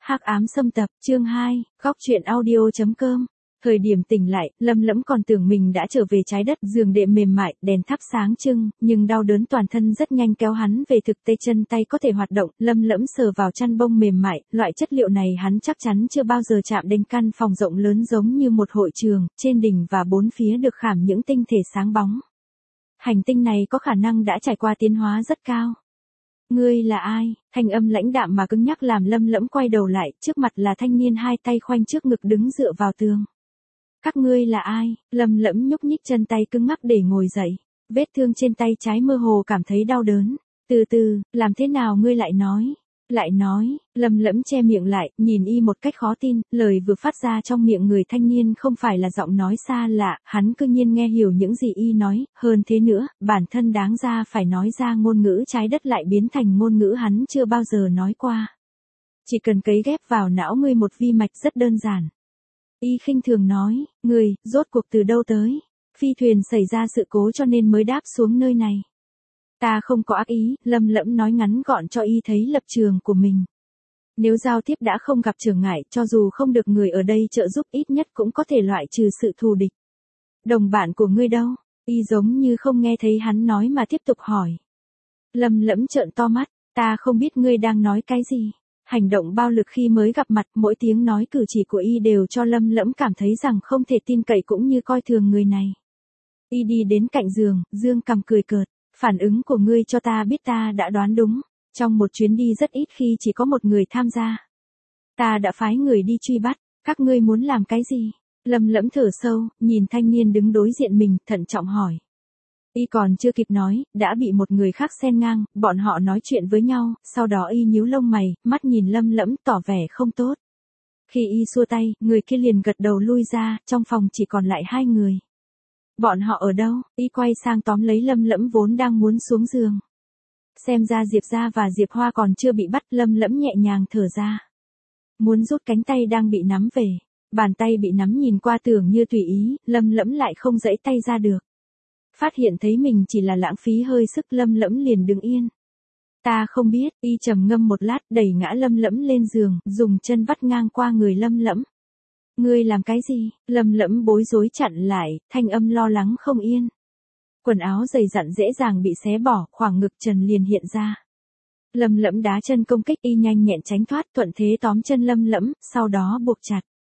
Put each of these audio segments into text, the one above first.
Hắc ám xâm tập, chương 2, góc truyện audio.com. Thời điểm tỉnh lại, Lâm Lẫm còn tưởng mình đã trở về trái đất, giường đệm mềm mại, đèn thắp sáng trưng, nhưng đau đớn toàn thân rất nhanh kéo hắn về thực tế, chân tay có thể hoạt động. Lâm Lẫm sờ vào chăn bông mềm mại, loại chất liệu này hắn chắc chắn chưa bao giờ chạm đến. Căn phòng rộng lớn giống như một hội trường, trên đỉnh và bốn phía được khảm những tinh thể sáng bóng. Hành tinh này có khả năng đã trải qua tiến hóa rất cao. Ngươi là ai? Thanh âm lãnh đạm mà cứng nhắc làm Lâm Lẫm quay đầu lại, trước mặt là thanh niên hai tay khoanh trước ngực đứng dựa vào tường. Các ngươi là ai? Lâm Lẫm nhúc nhích chân tay cứng ngắc để ngồi dậy. Vết thương trên tay trái mơ hồ cảm thấy đau đớn. Từ từ, làm thế nào ngươi lại nói? Lâm Lẫm che miệng lại, nhìn y một cách khó tin, lời vừa phát ra trong miệng người thanh niên không phải là giọng nói xa lạ, hắn cư nhiên nghe hiểu những gì y nói, hơn thế nữa, bản thân đáng ra phải nói ra ngôn ngữ trái đất lại biến thành ngôn ngữ hắn chưa bao giờ nói qua. Chỉ cần cấy ghép vào não ngươi một vi mạch rất đơn giản. Y khinh thường nói, ngươi, rốt cuộc từ đâu tới? Phi thuyền xảy ra sự cố cho nên mới đáp xuống nơi này. Ta không có ác ý, Lâm Lẫm nói ngắn gọn cho y thấy lập trường của mình. Nếu giao tiếp đã không gặp trở ngại, cho dù không được người ở đây trợ giúp ít nhất cũng có thể loại trừ sự thù địch. Đồng bạn của ngươi đâu? Y giống như không nghe thấy hắn nói mà tiếp tục hỏi. Lâm Lẫm trợn to mắt, ta không biết ngươi đang nói cái gì. Hành động bao lực khi mới gặp mặt, mỗi tiếng nói cử chỉ của y đều cho Lâm Lẫm cảm thấy rằng không thể tin cậy cũng như coi thường người này. Y đi đến cạnh giường, dương cằm cười cợt. Phản ứng của ngươi cho ta biết ta đã đoán đúng. Trong một chuyến đi rất ít khi chỉ có một người tham gia. Ta đã phái người đi truy bắt, các ngươi muốn làm cái gì? Lâm Lẫm thở sâu, nhìn thanh niên đứng đối diện mình, thận trọng hỏi. Y còn chưa kịp nói, đã bị một người khác xen ngang, bọn họ nói chuyện với nhau, sau đó y nhíu lông mày, mắt nhìn Lâm Lẫm tỏ vẻ không tốt. Khi y xua tay, người kia liền gật đầu lui ra, trong phòng chỉ còn lại hai người. Bọn họ ở đâu? Y quay sang tóm lấy Lâm Lẫm vốn đang muốn xuống giường. Xem ra Diệp Gia và Diệp Hoa còn chưa bị bắt. Lâm Lẫm nhẹ nhàng thở ra. Muốn rút cánh tay đang bị nắm về. Bàn tay bị nắm nhìn qua tưởng như tùy ý, Lâm Lẫm lại không giãy tay ra được. Phát hiện thấy mình chỉ là lãng phí hơi sức, Lâm Lẫm liền đứng yên. Ta không biết. Y trầm ngâm một lát, đẩy ngã Lâm Lẫm lên giường, dùng chân vắt ngang qua người Lâm Lẫm. Ngươi làm cái gì? Lâm Lẫm bối rối chặn lại, thanh âm lo lắng không yên. Quần áo dày dặn dễ dàng bị xé bỏ, khoảng ngực trần liền hiện ra. Lâm Lẫm đá chân công kích, y nhanh nhẹn tránh thoát, thuận thế tóm chân Lâm Lẫm, sau đó buộc chặt.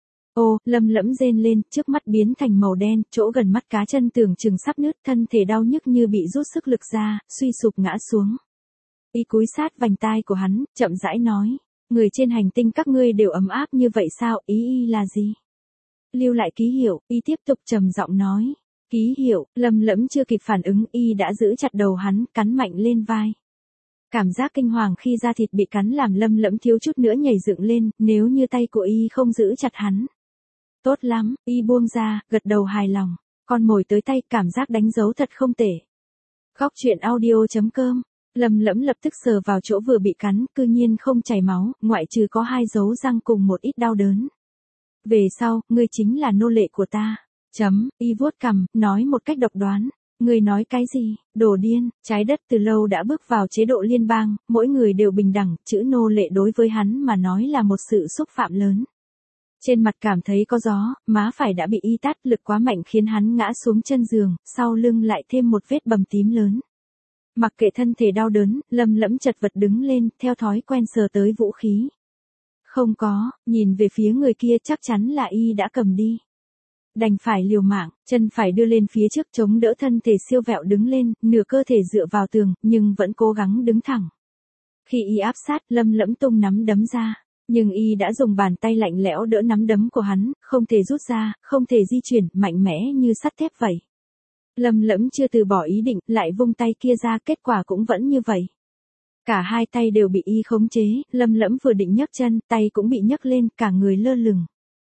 Ô, Lâm Lẫm rên lên, trước mắt biến thành màu đen, chỗ gần mắt cá chân tưởng chừng sắp nứt, thân thể đau nhức như bị rút sức lực ra, suy sụp ngã xuống. Y cúi sát vành tai của hắn, chậm rãi nói. Người trên hành tinh các ngươi đều ấm áp như vậy sao? Ý y là gì? Lưu lại ký hiệu. Y tiếp tục trầm giọng nói. Ký hiệu. Lâm Lẫm chưa kịp phản ứng, y đã giữ chặt đầu hắn, cắn mạnh lên vai. Cảm giác kinh hoàng khi da thịt bị cắn làm Lâm Lẫm thiếu chút nữa nhảy dựng lên, nếu như tay của y không giữ chặt hắn. Tốt lắm. Y buông ra, gật đầu hài lòng. Con mồi tới tay, cảm giác đánh dấu thật không tệ. Góc truyện audio.com. Lâm Lẫm lập tức sờ vào chỗ vừa bị cắn, cư nhiên không chảy máu, ngoại trừ có hai dấu răng cùng một ít đau đớn. Về sau, ngươi chính là nô lệ của ta. Y vuốt cằm, nói một cách độc đoán. Ngươi nói cái gì? Đồ điên. Trái đất từ lâu đã bước vào chế độ liên bang, mỗi người đều bình đẳng, chữ nô lệ đối với hắn mà nói là một sự xúc phạm lớn. Trên mặt cảm thấy có gió, má phải đã bị y tát, lực quá mạnh khiến hắn ngã xuống chân giường, sau lưng lại thêm một vết bầm tím lớn. Mặc kệ thân thể đau đớn, Lâm Lẫm chật vật đứng lên, theo thói quen sờ tới vũ khí. Không có, nhìn về phía người kia chắc chắn là y đã cầm đi. Đành phải liều mạng, chân phải đưa lên phía trước chống đỡ thân thể siêu vẹo đứng lên, nửa cơ thể dựa vào tường, nhưng vẫn cố gắng đứng thẳng. Khi y áp sát, Lâm Lẫm tung nắm đấm ra. Nhưng y đã dùng bàn tay lạnh lẽo đỡ nắm đấm của hắn, không thể rút ra, không thể di chuyển, mạnh mẽ như sắt thép vậy. Lâm Lẫm chưa từ bỏ ý định, lại vung tay kia ra, kết quả cũng vẫn như vậy. Cả hai tay đều bị y khống chế, Lâm Lẫm vừa định nhấc chân, tay cũng bị nhấc lên, cả người lơ lửng.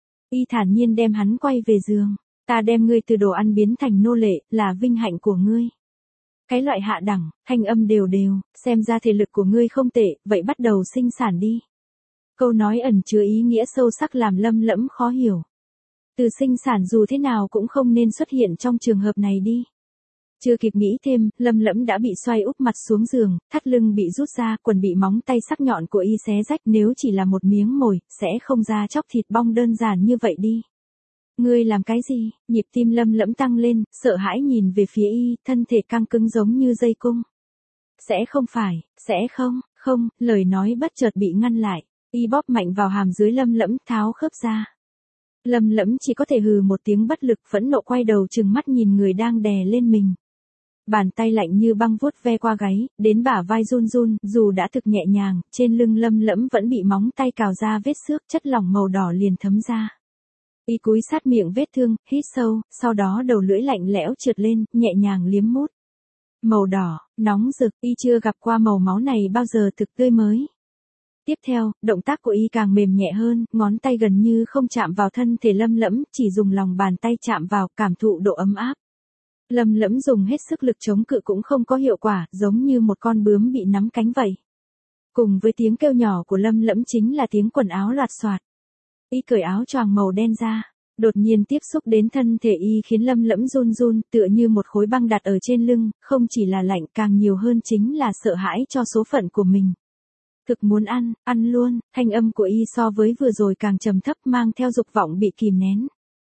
Y thản nhiên đem hắn quay về giường. Ta đem ngươi từ đồ ăn biến thành nô lệ, là vinh hạnh của ngươi. Cái loại hạ đẳng, thanh âm đều đều, xem ra thể lực của ngươi không tệ, vậy bắt đầu sinh sản đi. Câu nói ẩn chứa ý nghĩa sâu sắc làm Lâm Lẫm khó hiểu. Từ sinh sản dù thế nào cũng không nên xuất hiện trong trường hợp này đi. Chưa kịp nghĩ thêm, Lâm Lẫm đã bị xoay úp mặt xuống giường, thắt lưng bị rút ra, quần bị móng tay sắc nhọn của y xé rách, nếu chỉ là một miếng mồi, sẽ không ra chóc thịt bong đơn giản như vậy đi. Ngươi làm cái gì? Nhịp tim Lâm Lẫm tăng lên, sợ hãi nhìn về phía y, thân thể căng cứng giống như dây cung. Sẽ không phải, sẽ không, lời nói bất chợt bị ngăn lại. Y bóp mạnh vào hàm dưới Lâm Lẫm, tháo khớp ra. Lâm Lẫm chỉ có thể hừ một tiếng bất lực, phẫn nộ quay đầu trừng mắt nhìn người đang đè lên mình. Bàn tay lạnh như băng vuốt ve qua gáy, đến bả vai run run, dù đã thực nhẹ nhàng, trên lưng Lâm Lẫm vẫn bị móng tay cào ra vết xước, chất lỏng màu đỏ liền thấm ra. Y cúi sát miệng vết thương, hít sâu, sau đó đầu lưỡi lạnh lẽo trượt lên, nhẹ nhàng liếm mút. Màu đỏ, nóng rực, y chưa gặp qua màu máu này bao giờ, thực tươi mới. Tiếp theo, động tác của y càng mềm nhẹ hơn, ngón tay gần như không chạm vào thân thể Lâm Lẫm, chỉ dùng lòng bàn tay chạm vào, cảm thụ độ ấm áp. Lâm Lẫm dùng hết sức lực chống cự cũng không có hiệu quả, giống như một con bướm bị nắm cánh vậy. Cùng với tiếng kêu nhỏ của Lâm Lẫm chính là tiếng quần áo loạt xoạt. Y cởi áo choàng màu đen ra, đột nhiên tiếp xúc đến thân thể y khiến Lâm Lẫm run run, tựa như một khối băng đặt ở trên lưng, không chỉ là lạnh, càng nhiều hơn chính là sợ hãi cho số phận của mình. Thực muốn ăn luôn, thanh âm của y so với vừa rồi càng trầm thấp, mang theo dục vọng bị kìm nén.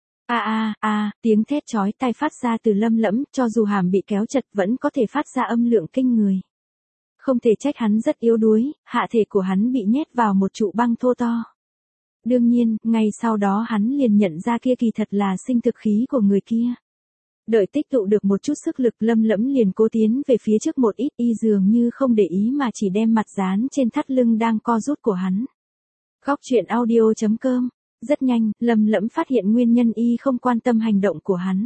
Tiếng thét chói tai phát ra từ Lâm Lẫm, cho dù hàm bị kéo chật vẫn có thể phát ra âm lượng kinh người. Không thể trách hắn rất yếu đuối, hạ thể của hắn bị nhét vào một trụ băng thô to. Đương nhiên, ngay sau đó hắn liền nhận ra kia kỳ thật là sinh thực khí của người kia. Đợi tích tụ được một chút sức lực, Lâm Lẫm liền cố tiến về phía trước một ít, y dường như không để ý mà chỉ đem mặt dán trên thắt lưng đang co rút của hắn. Góc truyện audio.com. Rất nhanh, Lâm Lẫm phát hiện nguyên nhân y không quan tâm hành động của hắn.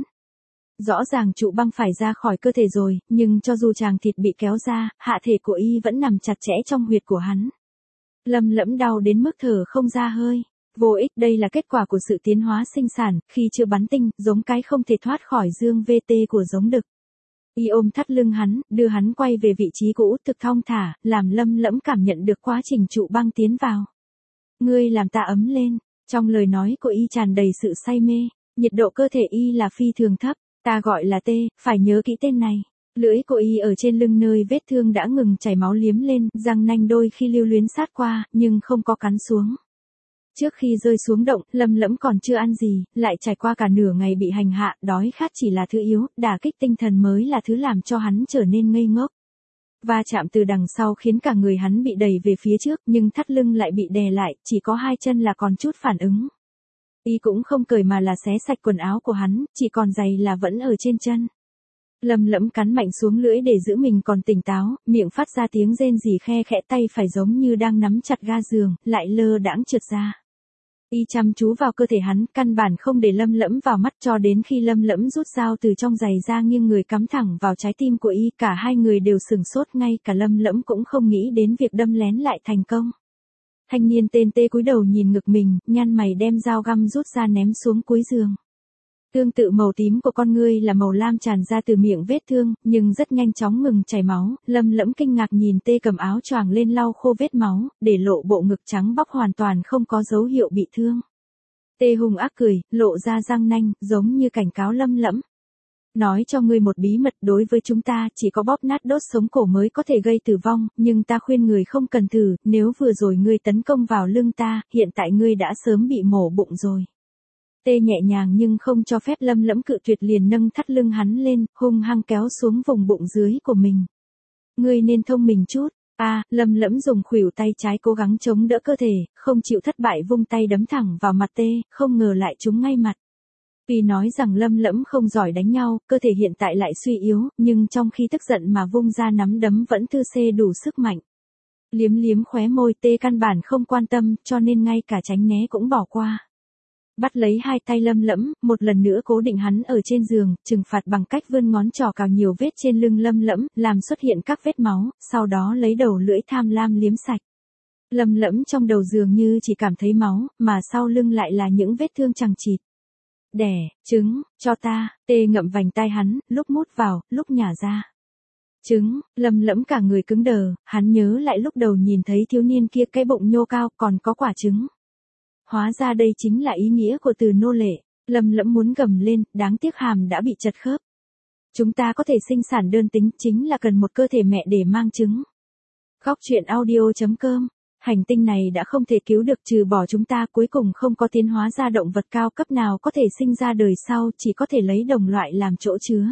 Rõ ràng trụ băng phải ra khỏi cơ thể rồi, nhưng cho dù chàng thịt bị kéo ra, hạ thể của y vẫn nằm chặt chẽ trong huyệt của hắn. Lâm Lẫm đau đến mức thở không ra hơi. Vô ích, đây là kết quả của sự tiến hóa sinh sản, khi chưa bắn tinh, giống cái không thể thoát khỏi dương VT của giống đực. Y ôm thắt lưng hắn, đưa hắn quay về vị trí cũ, thực thong thả, làm Lâm Lẫm cảm nhận được quá trình trụ băng tiến vào. Ngươi làm ta ấm lên, trong lời nói của y tràn đầy sự say mê, nhiệt độ cơ thể y là phi thường thấp, ta gọi là tê, phải nhớ kỹ tên này. Lưỡi của y ở trên lưng nơi vết thương đã ngừng chảy máu liếm lên, răng nanh đôi khi lưu luyến sát qua, nhưng không có cắn xuống. Trước khi rơi xuống động, Lâm Lẫm còn chưa ăn gì, lại trải qua cả nửa ngày bị hành hạ, đói khát chỉ là thứ yếu, đả kích tinh thần mới là thứ làm cho hắn trở nên ngây ngốc. Va chạm từ đằng sau khiến cả người hắn bị đẩy về phía trước, nhưng thắt lưng lại bị đè lại, chỉ có hai chân là còn chút phản ứng. Y cũng không cởi mà là xé sạch quần áo của hắn, chỉ còn giày là vẫn ở trên chân. Lâm Lẫm cắn mạnh xuống lưỡi để giữ mình còn tỉnh táo, miệng phát ra tiếng rên rỉ, khe khẽ, tay phải giống như đang nắm chặt ga giường, lại lơ đãng trượt ra. Y chăm chú vào cơ thể hắn, căn bản không để Lâm Lẫm vào mắt, cho đến khi Lâm Lẫm rút dao từ trong giày ra nghiêng người cắm thẳng vào trái tim của y, cả hai người đều sửng sốt, ngay cả Lâm Lẫm cũng không nghĩ đến việc đâm lén lại thành công. Thanh niên tên Tê cúi đầu nhìn ngực mình, nhăn mày đem dao găm rút ra ném xuống cuối giường. Tương tự màu tím của con ngươi là màu lam tràn ra từ miệng vết thương, nhưng rất nhanh chóng ngừng chảy máu. Lâm Lẫm kinh ngạc nhìn Tê cầm áo choàng lên lau khô vết máu, để lộ bộ ngực trắng bóc hoàn toàn không có dấu hiệu bị thương. Tê hung ác cười, lộ ra răng nanh, giống như cảnh cáo Lâm Lẫm. Nói cho ngươi một bí mật, đối với chúng ta chỉ có bóp nát đốt sống cổ mới có thể gây tử vong, nhưng ta khuyên người không cần thử, nếu vừa rồi ngươi tấn công vào lưng ta, hiện tại ngươi đã sớm bị mổ bụng rồi. Tê nhẹ nhàng nhưng không cho phép Lâm Lẫm cự tuyệt, liền nâng thắt lưng hắn lên, hung hăng kéo xuống vùng bụng dưới của mình. Ngươi nên thông minh chút. Lâm Lẫm dùng khuỷu tay trái cố gắng chống đỡ cơ thể, không chịu thất bại vung tay đấm thẳng vào mặt Tê, không ngờ lại trúng ngay mặt. Vì nói rằng Lâm Lẫm không giỏi đánh nhau, cơ thể hiện tại lại suy yếu, nhưng trong khi tức giận mà vung ra nắm đấm vẫn thư xê đủ sức mạnh. Liếm liếm khóe môi, Tê căn bản không quan tâm, cho nên ngay cả tránh né cũng bỏ qua. Bắt lấy hai tay Lâm Lẫm, một lần nữa cố định hắn ở trên giường, trừng phạt bằng cách vươn ngón trỏ cào nhiều vết trên lưng Lâm Lẫm, làm xuất hiện các vết máu, sau đó lấy đầu lưỡi tham lam liếm sạch. Lâm Lẫm trong đầu dường như chỉ cảm thấy máu, mà sau lưng lại là những vết thương chằng chịt. Đẻ, trứng, cho ta. Tê ngậm vành tai hắn, lúc mút vào, lúc nhả ra. Trứng, Lâm Lẫm cả người cứng đờ, hắn nhớ lại lúc đầu nhìn thấy thiếu niên kia cái bụng nhô cao, còn có quả trứng. Hóa ra đây chính là ý nghĩa của từ nô lệ. Lâm Lẫm muốn gầm lên, đáng tiếc hàm đã bị chật khớp. Chúng ta có thể sinh sản đơn tính chính là cần một cơ thể mẹ để mang trứng. Góc truyện audio.com. Hành tinh này đã không thể cứu được trừ bỏ chúng ta, cuối cùng không có tiến hóa ra động vật cao cấp nào có thể sinh ra đời sau, chỉ có thể lấy đồng loại làm chỗ chứa.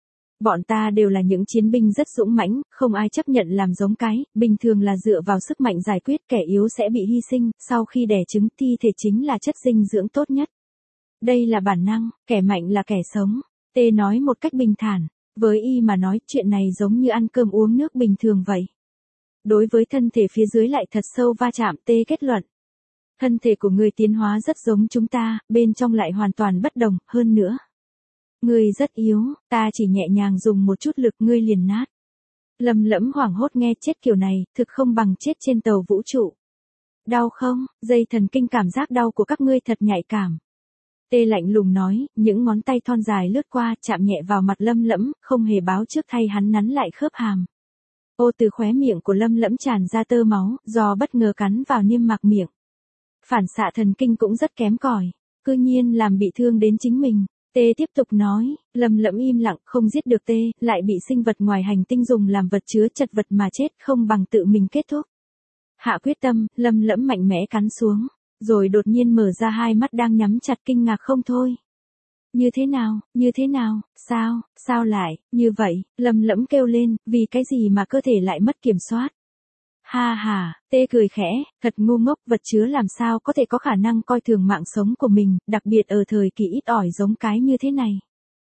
Bọn ta đều là những chiến binh rất dũng mãnh, không ai chấp nhận làm giống cái, bình thường là dựa vào sức mạnh giải quyết, kẻ yếu sẽ bị hy sinh, sau khi đẻ trứng thi thể chính là chất dinh dưỡng tốt nhất. Đây là bản năng, kẻ mạnh là kẻ sống. T nói một cách bình thản, với Y mà nói chuyện này giống như ăn cơm uống nước bình thường vậy. Đối với thân thể phía dưới lại thật sâu va chạm. T kết luận. Thân thể của ngươi tiến hóa rất giống chúng ta, bên trong lại hoàn toàn bất đồng, hơn nữa. Ngươi rất yếu, ta chỉ nhẹ nhàng dùng một chút lực ngươi liền nát. Lâm Lẫm hoảng hốt nghe chết kiểu này, thực không bằng chết trên tàu vũ trụ. Đau không, dây thần kinh cảm giác đau của các ngươi thật nhạy cảm. Tê lạnh lùng nói, những ngón tay thon dài lướt qua, chạm nhẹ vào mặt Lâm Lẫm, không hề báo trước thay hắn nắn lại khớp hàm. Ô, từ khóe miệng của Lâm Lẫm tràn ra tơ máu, do bất ngờ cắn vào niêm mạc miệng. Phản xạ thần kinh cũng rất kém cỏi, cư nhiên làm bị thương đến chính mình. Tê tiếp tục nói, Lâm Lẫm im lặng, không giết được Tê, lại bị sinh vật ngoài hành tinh dùng làm vật chứa chật vật mà chết, không bằng tự mình kết thúc. Hạ quyết tâm, Lâm Lẫm mạnh mẽ cắn xuống, rồi đột nhiên mở ra hai mắt đang nhắm chặt kinh ngạc không thôi. Như thế nào, sao lại, như vậy, Lâm Lẫm kêu lên, vì cái gì mà cơ thể lại mất kiểm soát. Ha ha, Tê cười khẽ, thật ngu ngốc, vật chứa làm sao có thể có khả năng coi thường mạng sống của mình, đặc biệt ở thời kỳ ít ỏi giống cái như thế này.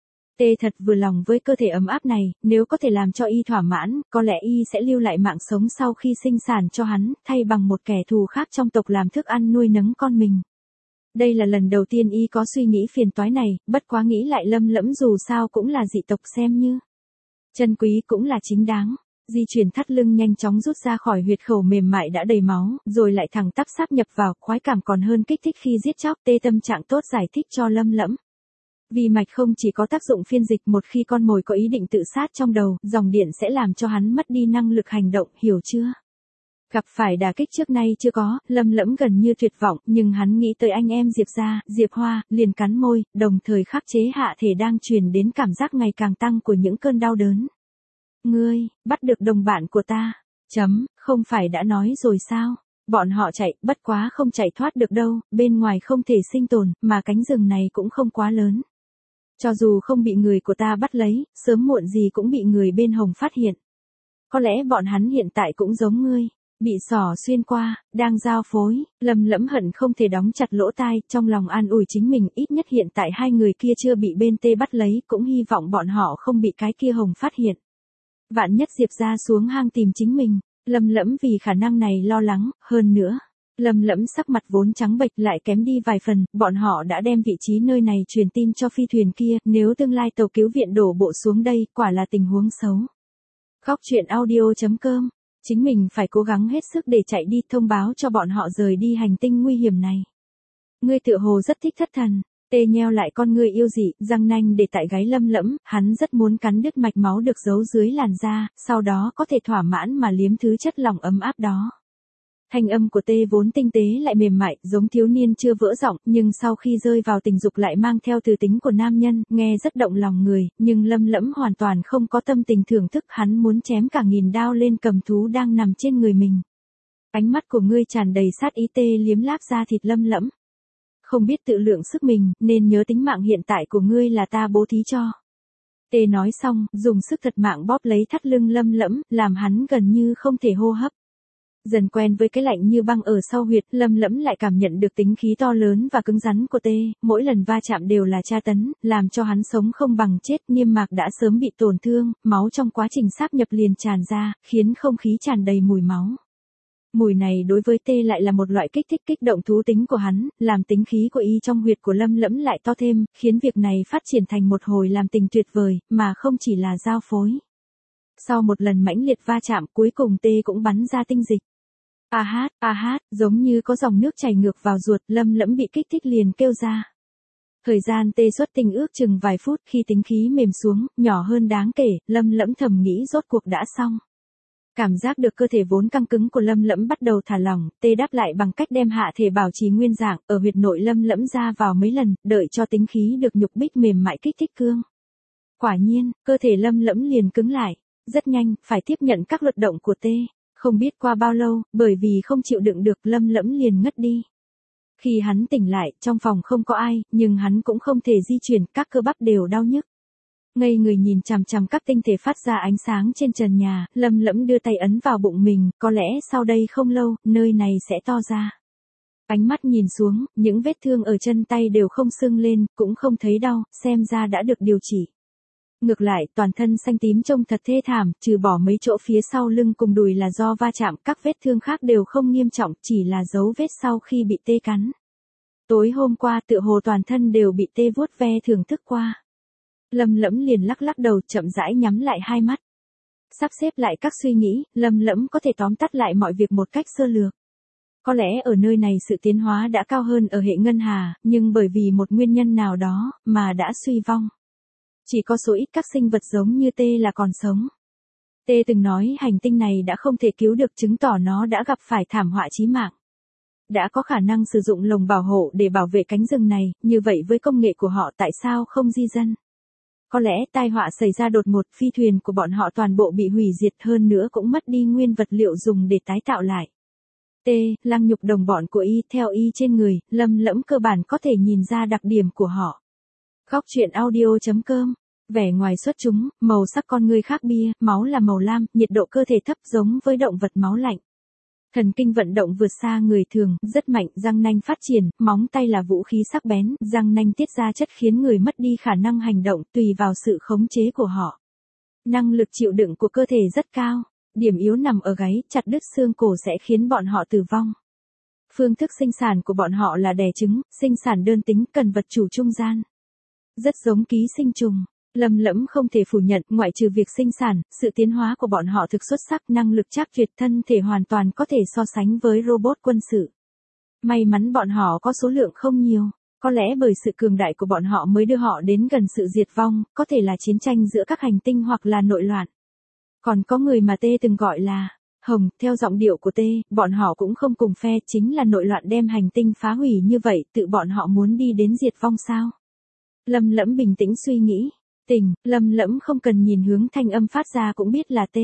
Tê thật vừa lòng với cơ thể ấm áp này, nếu có thể làm cho Y thỏa mãn, có lẽ Y sẽ lưu lại mạng sống sau khi sinh sản cho hắn, thay bằng một kẻ thù khác trong tộc làm thức ăn nuôi nấng con mình. Đây là lần đầu tiên Y có suy nghĩ phiền toái này, bất quá nghĩ lại Lâm Lẫm dù sao cũng là dị tộc xem như chân quý cũng là chính đáng. Di chuyển thắt lưng nhanh chóng rút ra khỏi huyệt khẩu mềm mại đã đầy máu, rồi lại thẳng tắp sáp nhập vào, khoái cảm còn hơn kích thích khi giết chóc. Tê tâm trạng tốt giải thích cho Lâm Lẫm. Vì mạch không chỉ có tác dụng phiên dịch, một khi con mồi có ý định tự sát trong đầu, dòng điện sẽ làm cho hắn mất đi năng lực hành động, hiểu chưa? Gặp phải đả kích trước nay chưa có, Lâm Lẫm gần như tuyệt vọng, nhưng hắn nghĩ tới anh em Diệp gia, Diệp Hoa, liền cắn môi, đồng thời khắc chế hạ thể đang truyền đến cảm giác ngày càng tăng của những cơn đau đớn. Ngươi, bắt được đồng bạn của ta. Không phải đã nói rồi sao? Bọn họ chạy, bất quá không chạy thoát được đâu, bên ngoài không thể sinh tồn, mà cánh rừng này cũng không quá lớn. Cho dù không bị người của ta bắt lấy, sớm muộn gì cũng bị người bên Hồng phát hiện. Có lẽ bọn hắn hiện tại cũng giống ngươi, bị xỏ xuyên qua, đang giao phối. Lâm Lẫm hận không thể đóng chặt lỗ tai, trong lòng an ủi chính mình, ít nhất hiện tại hai người kia chưa bị bên Tê bắt lấy, cũng hy vọng bọn họ không bị cái kia Hồng phát hiện. Vạn nhất Diệp ra xuống hang tìm chính mình, Lâm Lẫm vì khả năng này lo lắng, hơn nữa. Lâm Lẫm sắc mặt vốn trắng bệch lại kém đi vài phần, bọn họ đã đem vị trí nơi này truyền tin cho phi thuyền kia, nếu tương lai tàu cứu viện đổ bộ xuống đây, quả là tình huống xấu. Góc truyện audio.com. Chính mình phải cố gắng hết sức để chạy đi thông báo cho bọn họ rời đi hành tinh nguy hiểm này. Ngươi tựa hồ rất thích thất thần. Tê nheo lại con ngươi yêu dị, răng nanh để tại gáy Lâm Lẫm, hắn rất muốn cắn đứt mạch máu được giấu dưới làn da, sau đó có thể thỏa mãn mà liếm thứ chất lỏng ấm áp đó. Thanh âm của Tê vốn tinh tế lại mềm mại, giống thiếu niên chưa vỡ giọng, nhưng sau khi rơi vào tình dục lại mang theo từ tính của nam nhân, nghe rất động lòng người, nhưng Lâm Lẫm hoàn toàn không có tâm tình thưởng thức, hắn muốn chém cả nghìn đao lên cầm thú đang nằm trên người mình. Ánh mắt của ngươi tràn đầy sát ý. Tê liếm láp da thịt Lâm Lẫm. Không biết tự lượng sức mình, nên nhớ tính mạng hiện tại của ngươi là ta bố thí cho. Tê nói xong, dùng sức thật mạng bóp lấy thắt lưng Lâm Lẫm, làm hắn gần như không thể hô hấp. Dần quen với cái lạnh như băng ở sau huyệt, Lâm Lẫm lại cảm nhận được tính khí to lớn và cứng rắn của Tê, mỗi lần va chạm đều là tra tấn, làm cho hắn sống không bằng chết, niêm mạc đã sớm bị tổn thương, máu trong quá trình sáp nhập liền tràn ra, khiến không khí tràn đầy mùi máu. Mùi này đối với Tê lại là một loại kích thích kích động thú tính của hắn, làm tính khí của Y trong huyệt của Lâm Lẫm lại to thêm, khiến việc này phát triển thành một hồi làm tình tuyệt vời, mà không chỉ là giao phối. Sau một lần mãnh liệt va chạm, cuối cùng Tê cũng bắn ra tinh dịch. A hát, giống như có dòng nước chảy ngược vào ruột, Lâm Lẫm bị kích thích liền kêu ra. Thời gian Tê xuất tinh ước chừng vài phút, khi tính khí mềm xuống, nhỏ hơn đáng kể, Lâm Lẫm thầm nghĩ rốt cuộc đã xong. Cảm giác được cơ thể vốn căng cứng của Lâm Lẫm bắt đầu thả lỏng, Tê đáp lại bằng cách đem hạ thể bảo trì nguyên dạng, ở huyệt nội Lâm Lẫm ra vào mấy lần, đợi cho tính khí được nhục bích mềm mại kích thích cương. Quả nhiên, cơ thể Lâm Lẫm liền cứng lại, rất nhanh, phải tiếp nhận các luật động của T. Không biết qua bao lâu, bởi vì không chịu đựng được Lâm Lẫm liền ngất đi. Khi hắn tỉnh lại, trong phòng không có ai, nhưng hắn cũng không thể di chuyển, các cơ bắp đều đau nhức. Ngây người nhìn chằm chằm các tinh thể phát ra ánh sáng trên trần nhà, Lâm Lẫm đưa tay ấn vào bụng mình, có lẽ sau đây không lâu, nơi này sẽ to ra. Ánh mắt nhìn xuống, những vết thương ở chân tay đều không sưng lên, cũng không thấy đau, xem ra đã được điều trị. Ngược lại, toàn thân xanh tím trông thật thê thảm, trừ bỏ mấy chỗ phía sau lưng cùng đùi là do va chạm, các vết thương khác đều không nghiêm trọng, chỉ là dấu vết sau khi bị tê cắn. Tối hôm qua tựa hồ toàn thân đều bị tê vuốt ve thưởng thức qua. Lâm Lẫm liền lắc lắc đầu, chậm rãi nhắm lại hai mắt. Sắp xếp lại các suy nghĩ, Lâm Lẫm có thể tóm tắt lại mọi việc một cách sơ lược. Có lẽ ở nơi này sự tiến hóa đã cao hơn ở hệ ngân hà, nhưng bởi vì một nguyên nhân nào đó, mà đã suy vong. Chỉ có số ít các sinh vật giống như T là còn sống. T từng nói hành tinh này đã không thể cứu được, chứng tỏ nó đã gặp phải thảm họa chí mạng. Đã có khả năng sử dụng lồng bảo hộ để bảo vệ cánh rừng này, như vậy với công nghệ của họ tại sao không di dân? Có lẽ tai họa xảy ra đột ngột, phi thuyền của bọn họ toàn bộ bị hủy diệt, hơn nữa cũng mất đi nguyên vật liệu dùng để tái tạo lại. T. Lăng nhục đồng bọn của y, theo y trên người, Lâm Lẫm cơ bản có thể nhìn ra đặc điểm của họ. Góc truyện audio.com. Vẻ ngoài xuất chúng, màu sắc con người khác bia, máu là màu lam, nhiệt độ cơ thể thấp giống với động vật máu lạnh. Thần kinh vận động vượt xa người thường, rất mạnh, răng nanh phát triển, móng tay là vũ khí sắc bén, răng nanh tiết ra chất khiến người mất đi khả năng hành động, tùy vào sự khống chế của họ. Năng lực chịu đựng của cơ thể rất cao, điểm yếu nằm ở gáy, chặt đứt xương cổ sẽ khiến bọn họ tử vong. Phương thức sinh sản của bọn họ là đẻ trứng, sinh sản đơn tính, cần vật chủ trung gian. Rất giống ký sinh trùng. Lâm Lẫm không thể phủ nhận, ngoại trừ việc sinh sản, sự tiến hóa của bọn họ thực xuất sắc, năng lực trác tuyệt, thân thể hoàn toàn có thể so sánh với robot quân sự. May mắn bọn họ có số lượng không nhiều, có lẽ bởi sự cường đại của bọn họ mới đưa họ đến gần sự diệt vong, có thể là chiến tranh giữa các hành tinh hoặc là nội loạn. Còn có người mà T từng gọi là Hồng, theo giọng điệu của T, bọn họ cũng không cùng phe, chính là nội loạn đem hành tinh phá hủy như vậy, tự bọn họ muốn đi đến diệt vong sao? Lâm Lẫm bình tĩnh suy nghĩ. Lâm Lẫm không cần nhìn hướng thanh âm phát ra cũng biết là T.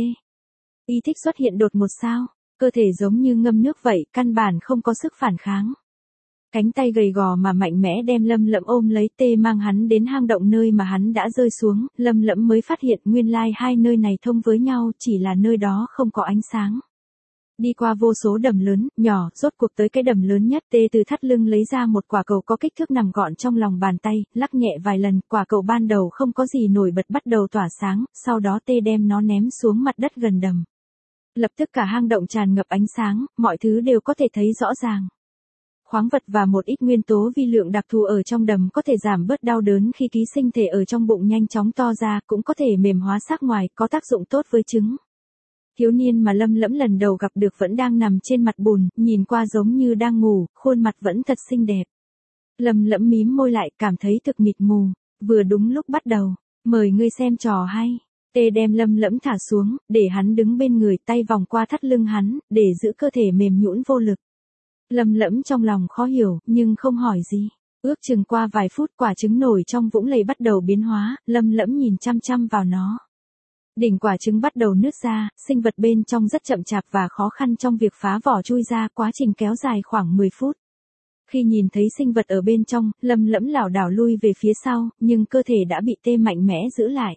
Y thích xuất hiện đột ngột sao, cơ thể giống như ngâm nước vậy, căn bản không có sức phản kháng. Cánh tay gầy gò mà mạnh mẽ đem Lâm Lẫm ôm lấy, T mang hắn đến hang động nơi mà hắn đã rơi xuống, Lâm Lẫm mới phát hiện nguyên lai hai nơi này thông với nhau, chỉ là nơi đó không có ánh sáng. Đi qua vô số đầm lớn, nhỏ, rốt cuộc tới cái đầm lớn nhất, T từ thắt lưng lấy ra một quả cầu có kích thước nằm gọn trong lòng bàn tay, lắc nhẹ vài lần, quả cầu ban đầu không có gì nổi bật bắt đầu tỏa sáng, sau đó T đem nó ném xuống mặt đất gần đầm. Lập tức cả hang động tràn ngập ánh sáng, mọi thứ đều có thể thấy rõ ràng. Khoáng vật và một ít nguyên tố vi lượng đặc thù ở trong đầm có thể giảm bớt đau đớn khi ký sinh thể ở trong bụng nhanh chóng to ra, cũng có thể mềm hóa xác ngoài, có tác dụng tốt với trứng. Thiếu niên mà Lâm Lẫm lần đầu gặp được vẫn đang nằm trên mặt bùn, nhìn qua giống như đang ngủ, khuôn mặt vẫn thật xinh đẹp. Lâm Lẫm mím môi lại, cảm thấy thực mịt mù, vừa đúng lúc bắt đầu, mời ngươi xem trò hay. T đem Lâm Lẫm thả xuống, để hắn đứng bên người, tay vòng qua thắt lưng hắn, để giữ cơ thể mềm nhũn vô lực. Lâm Lẫm trong lòng khó hiểu, nhưng không hỏi gì. Ước chừng qua vài phút, quả trứng nổi trong vũng lầy bắt đầu biến hóa, Lâm Lẫm nhìn chăm chăm vào nó. Đỉnh quả trứng bắt đầu nứt ra, sinh vật bên trong rất chậm chạp và khó khăn trong việc phá vỏ chui ra, quá trình kéo dài khoảng 10 phút. Khi nhìn thấy sinh vật ở bên trong, Lâm Lẫm lảo đảo lui về phía sau, nhưng cơ thể đã bị T mạnh mẽ giữ lại.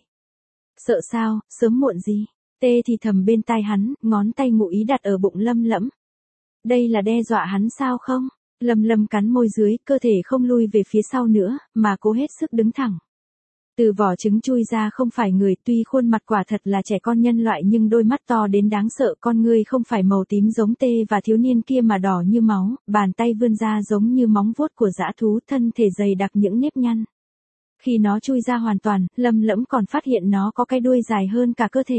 Sợ sao, sớm muộn gì? T thì thầm bên tai hắn, ngón tay ngụ ý đặt ở bụng Lâm Lẫm. Đây là đe dọa hắn sao không? Lâm Lẫm cắn môi dưới, cơ thể không lui về phía sau nữa, mà cố hết sức đứng thẳng. Từ vỏ trứng chui ra không phải người, tuy khuôn mặt quả thật là trẻ con nhân loại nhưng đôi mắt to đến đáng sợ, con ngươi không phải màu tím giống T và thiếu niên kia mà đỏ như máu, bàn tay vươn ra giống như móng vuốt của dã thú, thân thể dày đặc những nếp nhăn. Khi nó chui ra hoàn toàn, Lâm Lẫm còn phát hiện nó có cái đuôi dài hơn cả cơ thể.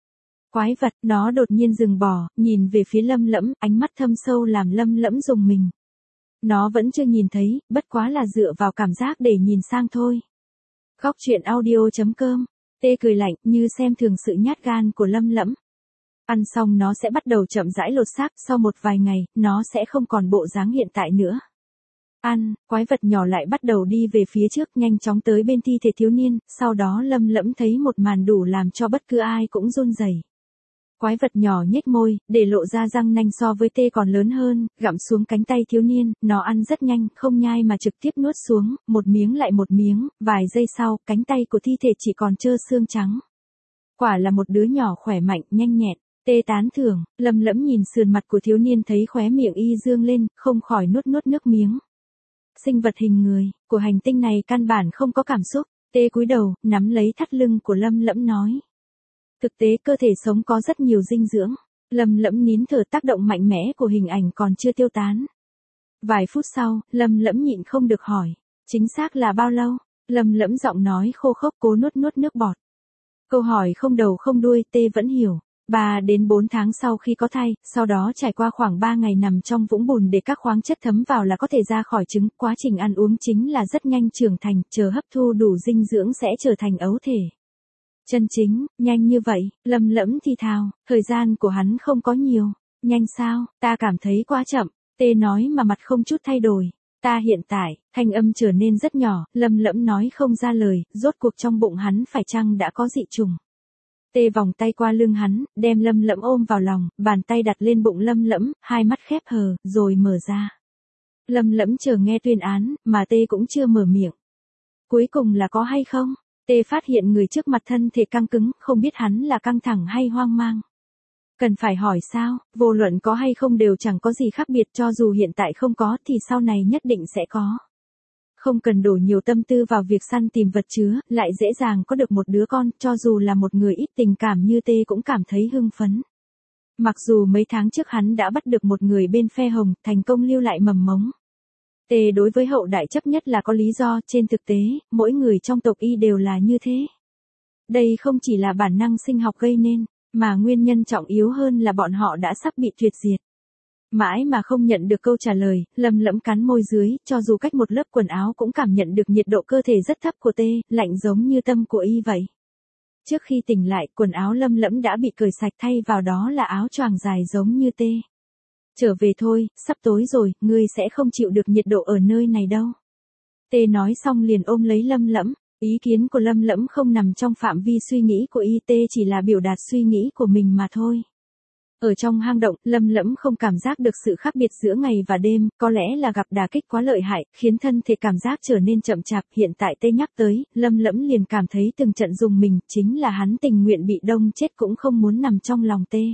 Quái vật, nó đột nhiên dừng bò, nhìn về phía Lâm Lẫm, ánh mắt thâm sâu làm Lâm Lẫm rùng mình. Nó vẫn chưa nhìn thấy, bất quá là dựa vào cảm giác để nhìn sang thôi. Góc truyện audio.com. T cười lạnh, như xem thường sự nhát gan của Lâm Lẫm. Ăn xong nó sẽ bắt đầu chậm rãi lột xác, sau một vài ngày, nó sẽ không còn bộ dáng hiện tại nữa. Ăn, quái vật nhỏ lại bắt đầu đi về phía trước nhanh chóng tới bên thi thể thiếu niên, sau đó Lâm Lẫm thấy một màn đủ làm cho bất cứ ai cũng run rẩy. Quái vật nhỏ nhếch môi, để lộ ra răng nanh so với tê còn lớn hơn, gặm xuống cánh tay thiếu niên, nó ăn rất nhanh, không nhai mà trực tiếp nuốt xuống, một miếng lại một miếng, vài giây sau, cánh tay của thi thể chỉ còn trơ xương trắng. Quả là một đứa nhỏ khỏe mạnh, nhanh nhẹn. Tê tán thưởng, Lâm Lẫm nhìn sườn mặt của thiếu niên thấy khóe miệng y dương lên, không khỏi nuốt nước miếng. Sinh vật hình người, của hành tinh này căn bản không có cảm xúc. Tê cúi đầu, nắm lấy thắt lưng của Lâm Lẫm nói. Thực tế cơ thể sống có rất nhiều dinh dưỡng. Lâm Lẫm nín thở, tác động mạnh mẽ của hình ảnh còn chưa tiêu tán. Vài phút sau, Lâm Lẫm nhịn không được hỏi. Chính xác là bao lâu? Lâm Lẫm giọng nói khô khốc cố nuốt nước bọt. Câu hỏi không đầu không đuôi, Tê vẫn hiểu. 3 đến 4 tháng sau khi có thai, sau đó trải qua khoảng 3 ngày nằm trong vũng bùn để các khoáng chất thấm vào là có thể ra khỏi trứng. Quá trình ăn uống chính là rất nhanh trưởng thành, chờ hấp thu đủ dinh dưỡng sẽ trở thành ấu thể. Chân chính, nhanh như vậy, Lâm Lẫm thì thào, thời gian của hắn không có nhiều. Nhanh sao, ta cảm thấy quá chậm, Tê nói mà mặt không chút thay đổi. Ta hiện tại, thanh âm trở nên rất nhỏ, Lâm Lẫm nói không ra lời, rốt cuộc trong bụng hắn phải chăng đã có dị trùng. Tê vòng tay qua lưng hắn, đem Lâm Lẫm ôm vào lòng, bàn tay đặt lên bụng Lâm Lẫm, hai mắt khép hờ, rồi mở ra. Lâm Lẫm chờ nghe tuyên án, mà Tê cũng chưa mở miệng. Cuối cùng là có hay không? Tê phát hiện người trước mặt thân thể căng cứng, không biết hắn là căng thẳng hay hoang mang. Cần phải hỏi sao, vô luận có hay không đều chẳng có gì khác biệt, cho dù hiện tại không có thì sau này nhất định sẽ có. Không cần đổ nhiều tâm tư vào việc săn tìm vật chứa, lại dễ dàng có được một đứa con, cho dù là một người ít tình cảm như Tê cũng cảm thấy hưng phấn. Mặc dù mấy tháng trước hắn đã bắt được một người bên phe hồng, thành công lưu lại mầm mống. Tê đối với hậu đại chấp nhất là có lý do, trên thực tế, mỗi người trong tộc y đều là như thế. Đây không chỉ là bản năng sinh học gây nên, mà nguyên nhân trọng yếu hơn là bọn họ đã sắp bị tuyệt diệt. Mãi mà không nhận được câu trả lời, Lâm Lẫm cắn môi dưới, cho dù cách một lớp quần áo cũng cảm nhận được nhiệt độ cơ thể rất thấp của Tê, lạnh giống như tâm của y vậy. Trước khi tỉnh lại, quần áo Lâm Lẫm đã bị cởi sạch, thay vào đó là áo choàng dài giống như Tê. Trở về thôi, sắp tối rồi, ngươi sẽ không chịu được nhiệt độ ở nơi này đâu. Tê nói xong liền ôm lấy Lâm Lẫm. Ý kiến của Lâm Lẫm không nằm trong phạm vi suy nghĩ của y, Tê chỉ là biểu đạt suy nghĩ của mình mà thôi. Ở trong hang động, Lâm Lẫm không cảm giác được sự khác biệt giữa ngày và đêm, có lẽ là gặp đả kích quá lợi hại, khiến thân thể cảm giác trở nên chậm chạp. Hiện tại Tê nhắc tới, Lâm Lẫm liền cảm thấy từng trận rùng mình, chính là hắn tình nguyện bị đông chết cũng không muốn nằm trong lòng Tê.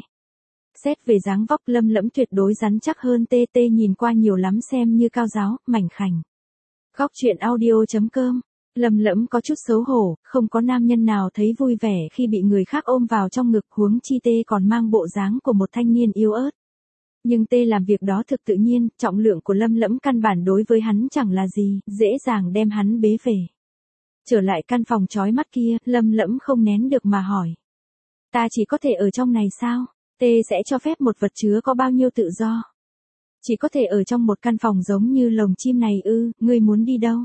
Xét về dáng vóc, Lâm Lẫm tuyệt đối rắn chắc hơn Tê. Tê nhìn qua nhiều lắm, xem như cao giáo, mảnh khảnh. Góc truyện audio.com. Lâm Lẫm có chút xấu hổ, không có nam nhân nào thấy vui vẻ khi bị người khác ôm vào trong ngực, huống chi Tê còn mang bộ dáng của một thanh niên yếu ớt. Nhưng Tê làm việc đó thực tự nhiên, trọng lượng của Lâm Lẫm căn bản đối với hắn chẳng là gì, dễ dàng đem hắn bế về. Trở lại căn phòng chói mắt kia, Lâm Lẫm không nén được mà hỏi. Ta chỉ có thể ở trong này sao? Tê sẽ cho phép một vật chứa có bao nhiêu tự do? Chỉ có thể ở trong một căn phòng giống như lồng chim này ư, ngươi muốn đi đâu?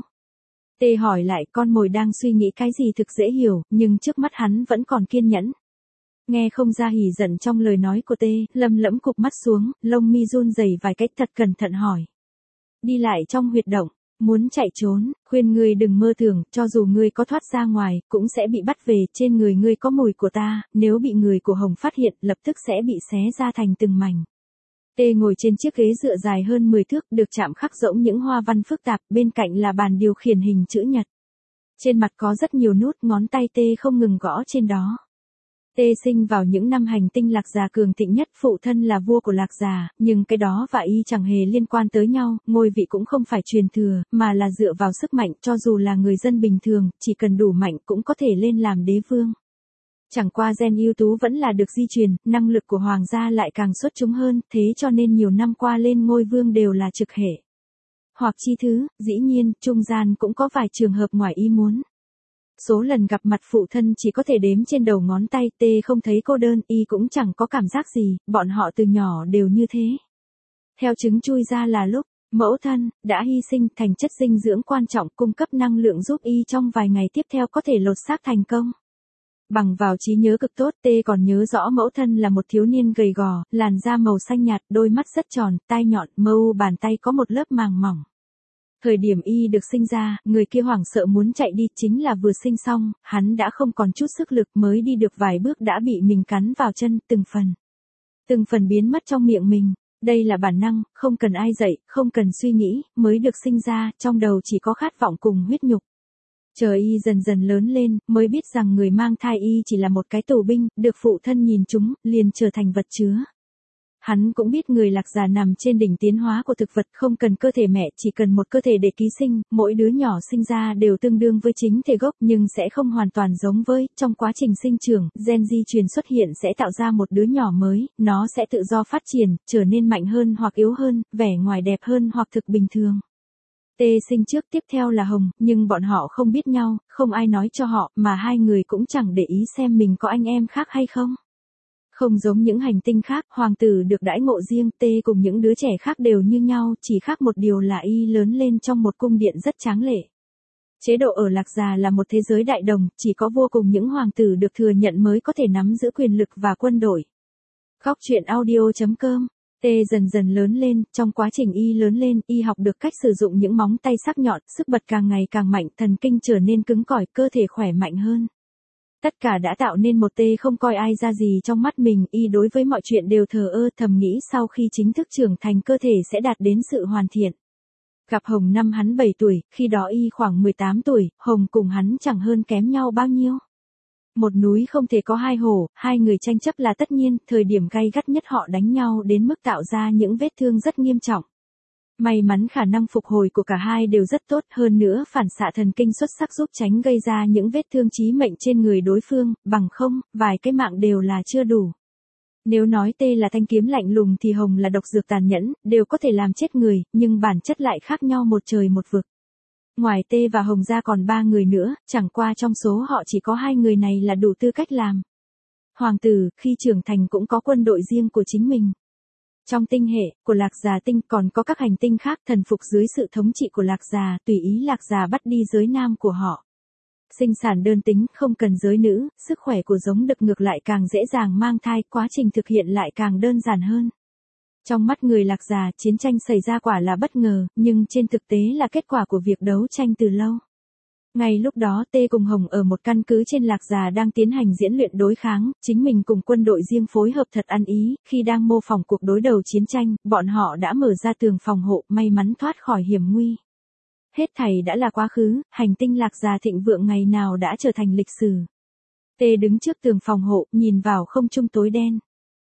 Tê hỏi lại, con mồi đang suy nghĩ cái gì thực dễ hiểu, nhưng trước mắt hắn vẫn còn kiên nhẫn. Nghe không ra hỉ giận trong lời nói của Tê, Lâm Lẫm cụp mắt xuống, lông mi run rẩy vài cách, thật cẩn thận hỏi. Đi lại trong huyệt động, muốn chạy trốn, khuyên ngươi đừng mơ tưởng, cho dù ngươi có thoát ra ngoài, cũng sẽ bị bắt về, trên người ngươi có mùi của ta, nếu bị người của Hồng phát hiện, lập tức sẽ bị xé ra thành từng mảnh. Tê ngồi trên chiếc ghế dựa dài hơn 10 thước, được chạm khắc rỗng những hoa văn phức tạp, bên cạnh là bàn điều khiển hình chữ nhật. Trên mặt có rất nhiều nút, ngón tay Tê không ngừng gõ trên đó. Tê sinh vào những năm hành tinh Lạc Già cường thịnh nhất, phụ thân là vua của Lạc Già, nhưng cái đó và y chẳng hề liên quan tới nhau, ngôi vị cũng không phải truyền thừa, mà là dựa vào sức mạnh, cho dù là người dân bình thường, chỉ cần đủ mạnh cũng có thể lên làm đế vương. Chẳng qua gen ưu tú vẫn là được di truyền, năng lực của hoàng gia lại càng xuất chúng hơn, thế cho nên nhiều năm qua lên ngôi vương đều là trực hệ. Hoặc chi thứ, dĩ nhiên, trung gian cũng có vài trường hợp ngoài ý muốn. Số lần gặp mặt phụ thân chỉ có thể đếm trên đầu ngón tay, Tê không thấy cô đơn, y cũng chẳng có cảm giác gì, bọn họ từ nhỏ đều như thế. Theo trứng chui ra là lúc, mẫu thân, đã hy sinh thành chất dinh dưỡng quan trọng cung cấp năng lượng giúp y trong vài ngày tiếp theo có thể lột xác thành công. Bằng vào trí nhớ cực tốt, Tê còn nhớ rõ mẫu thân là một thiếu niên gầy gò, làn da màu xanh nhạt, đôi mắt rất tròn, tai nhọn, mâu bàn tay có một lớp màng mỏng. Thời điểm y được sinh ra, người kia hoảng sợ muốn chạy đi, chính là vừa sinh xong, hắn đã không còn chút sức lực, mới đi được vài bước đã bị mình cắn vào chân, từng phần biến mất trong miệng mình. Đây là bản năng, không cần ai dạy, không cần suy nghĩ, mới được sinh ra, trong đầu chỉ có khát vọng cùng huyết nhục. Chờ y dần dần lớn lên, mới biết rằng người mang thai y chỉ là một cái tù binh, được phụ thân nhìn chúng, liền trở thành vật chứa. Hắn cũng biết người Lạc Già nằm trên đỉnh tiến hóa của thực vật, không cần cơ thể mẹ, chỉ cần một cơ thể để ký sinh, mỗi đứa nhỏ sinh ra đều tương đương với chính thể gốc nhưng sẽ không hoàn toàn giống với, trong quá trình sinh trưởng, gen di truyền xuất hiện sẽ tạo ra một đứa nhỏ mới, nó sẽ tự do phát triển, trở nên mạnh hơn hoặc yếu hơn, vẻ ngoài đẹp hơn hoặc thực bình thường. Tê sinh trước, tiếp theo là Hồng, nhưng bọn họ không biết nhau, không ai nói cho họ, mà hai người cũng chẳng để ý xem mình có anh em khác hay không. Không giống những hành tinh khác, hoàng tử được đãi ngộ riêng, Tê cùng những đứa trẻ khác đều như nhau, chỉ khác một điều là y lớn lên trong một cung điện rất tráng lệ. Chế độ ở Lạc Già là một thế giới đại đồng, chỉ có vô cùng những hoàng tử được thừa nhận mới có thể nắm giữ quyền lực và quân đội. Góc truyện audio.com. Tê dần dần lớn lên, trong quá trình y lớn lên, y học được cách sử dụng những móng tay sắc nhọn, sức bật càng ngày càng mạnh, thần kinh trở nên cứng cỏi, cơ thể khỏe mạnh hơn. Tất cả đã tạo nên một Tê không coi ai ra gì trong mắt mình, y đối với mọi chuyện đều thờ ơ, thầm nghĩ sau khi chính thức trưởng thành cơ thể sẽ đạt đến sự hoàn thiện. Gặp Hồng năm hắn 7 tuổi, khi đó y khoảng 18 tuổi, Hồng cùng hắn chẳng hơn kém nhau bao nhiêu. Một núi không thể có hai hổ, hai người tranh chấp là tất nhiên, thời điểm gay gắt nhất họ đánh nhau đến mức tạo ra những vết thương rất nghiêm trọng. May mắn khả năng phục hồi của cả hai đều rất tốt, hơn nữa phản xạ thần kinh xuất sắc giúp tránh gây ra những vết thương chí mệnh trên người đối phương, bằng không, vài cái mạng đều là chưa đủ. Nếu nói Tê là thanh kiếm lạnh lùng thì Hồng là độc dược tàn nhẫn, đều có thể làm chết người, nhưng bản chất lại khác nhau một trời một vực. Ngoài Tê và Hồng ra còn 3 người nữa, chẳng qua trong số họ chỉ có 2 người này là đủ tư cách làm hoàng tử, khi trưởng thành cũng có quân đội riêng của chính mình. Trong tinh hệ của Lạc Già tinh còn có các hành tinh khác thần phục dưới sự thống trị của Lạc Già, tùy ý Lạc Già bắt đi giới nam của họ. Sinh sản đơn tính, không cần giới nữ, sức khỏe của giống đực ngược lại càng dễ dàng mang thai, quá trình thực hiện lại càng đơn giản hơn. Trong mắt người Lạc Già, chiến tranh xảy ra quả là bất ngờ, nhưng trên thực tế là kết quả của việc đấu tranh từ lâu. Ngay lúc đó Tê cùng Hồng ở một căn cứ trên Lạc Già đang tiến hành diễn luyện đối kháng, chính mình cùng quân đội riêng phối hợp thật ăn ý, khi đang mô phỏng cuộc đối đầu chiến tranh, bọn họ đã mở ra tường phòng hộ, may mắn thoát khỏi hiểm nguy. Hết thảy đã là quá khứ, hành tinh Lạc Già thịnh vượng ngày nào đã trở thành lịch sử. Tê đứng trước tường phòng hộ, nhìn vào không trung tối đen.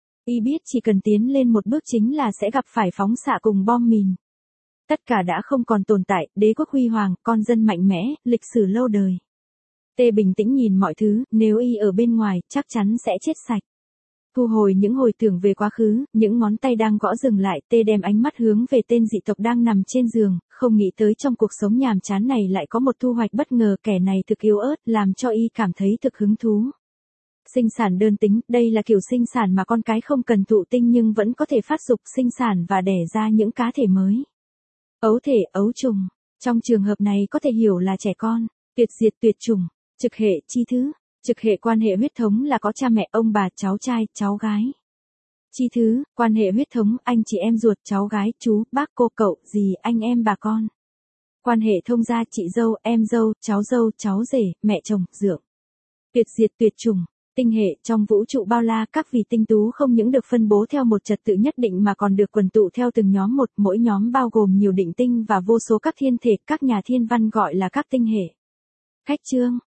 Y biết chỉ cần tiến lên một bước chính là sẽ gặp phải phóng xạ cùng bom mìn. Tất cả đã không còn tồn tại, đế quốc huy hoàng, con dân mạnh mẽ, lịch sử lâu đời. Tê bình tĩnh nhìn mọi thứ, nếu y ở bên ngoài, chắc chắn sẽ chết sạch. Thu hồi những hồi tưởng về quá khứ, những ngón tay đang gõ dừng lại, Tê đem ánh mắt hướng về tên dị tộc đang nằm trên giường, không nghĩ tới trong cuộc sống nhàm chán này lại có một thu hoạch bất ngờ, kẻ này thực yếu ớt, làm cho y cảm thấy thực hứng thú. Sinh sản đơn tính, đây là kiểu sinh sản mà con cái không cần thụ tinh nhưng vẫn có thể phát dục sinh sản và đẻ ra những cá thể mới. Ấu thể, ấu trùng. Trong trường hợp này có thể hiểu là trẻ con, tuyệt diệt tuyệt chủng, trực hệ chi thứ. Trực hệ quan hệ huyết thống là có cha mẹ, ông bà, cháu trai, cháu gái. Chi thứ, quan hệ huyết thống, anh chị em ruột, cháu gái, chú, bác, cô, cậu, dì, anh em, bà con. Quan hệ thông gia, chị dâu, em dâu, cháu rể, mẹ chồng, dượng. Tuyệt diệt tuyệt chủng. Tinh hệ, trong vũ trụ bao la, các vì tinh tú không những được phân bố theo một trật tự nhất định mà còn được quần tụ theo từng nhóm một, mỗi nhóm bao gồm nhiều định tinh và vô số các thiên thể, các nhà thiên văn gọi là các tinh hệ. Khách chương.